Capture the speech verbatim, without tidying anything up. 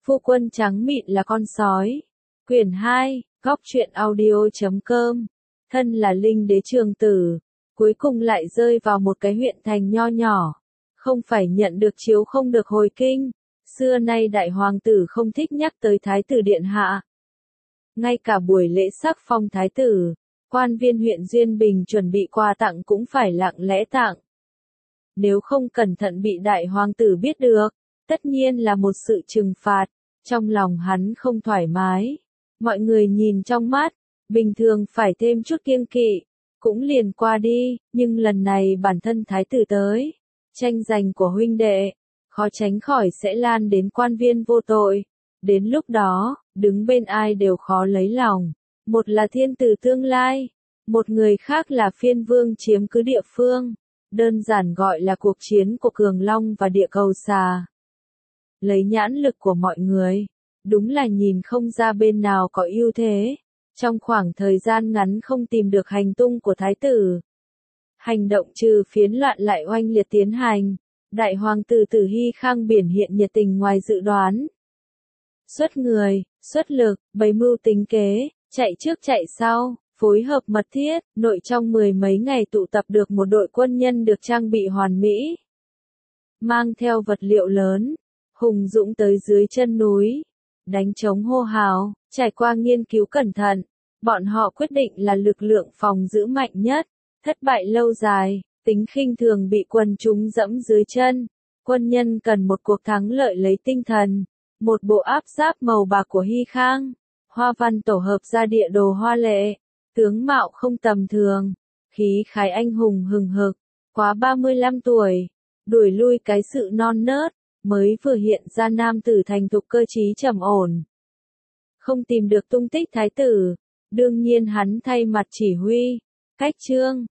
Phu quân trắng mịn là con sói. Quyển hai, góc truyện audio chấm com. Thân là linh đế trường tử, cuối cùng lại rơi vào một cái huyện thành nho nhỏ. Không phải nhận được chiếu không được hồi kinh. Xưa nay đại hoàng tử không thích nhắc tới thái tử điện hạ. Ngay cả buổi lễ sắc phong thái tử, quan viên huyện Duyên Bình chuẩn bị quà tặng cũng phải lặng lẽ tặng. Nếu không cẩn thận bị đại hoàng tử biết được, tất nhiên là một sự trừng phạt. Trong lòng hắn không thoải mái. Mọi người nhìn trong mắt, bình thường phải thêm chút kiêng kỵ, cũng liền qua đi, nhưng lần này bản thân thái tử tới. Tranh giành của huynh đệ, khó tránh khỏi sẽ lan đến quan viên vô tội. Đến lúc đó, đứng bên ai đều khó lấy lòng. Một là thiên tử tương lai, một người khác là phiên vương chiếm cứ địa phương. Đơn giản gọi là cuộc chiến của Cường Long và địa cầu xà. Lấy nhãn lực của mọi người, đúng là nhìn không ra bên nào có ưu thế. Trong khoảng thời gian ngắn không tìm được hành tung của thái tử. Hành động trừ phiến loạn lại oanh liệt tiến hành. Đại hoàng tử Tử Hy Khang biển hiện nhiệt tình ngoài dự đoán. Xuất người, xuất lực, bày mưu tính kế, chạy trước chạy sau, phối hợp mật thiết, nội trong mười mấy ngày tụ tập được một đội quân nhân được trang bị hoàn mỹ. Mang theo vật liệu lớn, hùng dũng tới dưới chân núi, đánh trống hô hào, trải qua nghiên cứu cẩn thận, bọn họ quyết định là lực lượng phòng giữ mạnh nhất, thất bại lâu dài, tính khinh thường bị quần chúng dẫm dưới chân. Quân nhân cần một cuộc thắng lợi lấy tinh thần, một bộ áp giáp màu bạc của Hy Khang, hoa văn tổ hợp ra địa đồ hoa lệ, tướng mạo không tầm thường, khí khái anh hùng hừng hực, quá ba mươi lăm tuổi, đuổi lui cái sự non nớt, mới vừa hiện ra nam tử thành thục cơ trí trầm ổn. Không tìm được tung tích thái tử, đương nhiên hắn thay mặt chỉ huy, cách chương,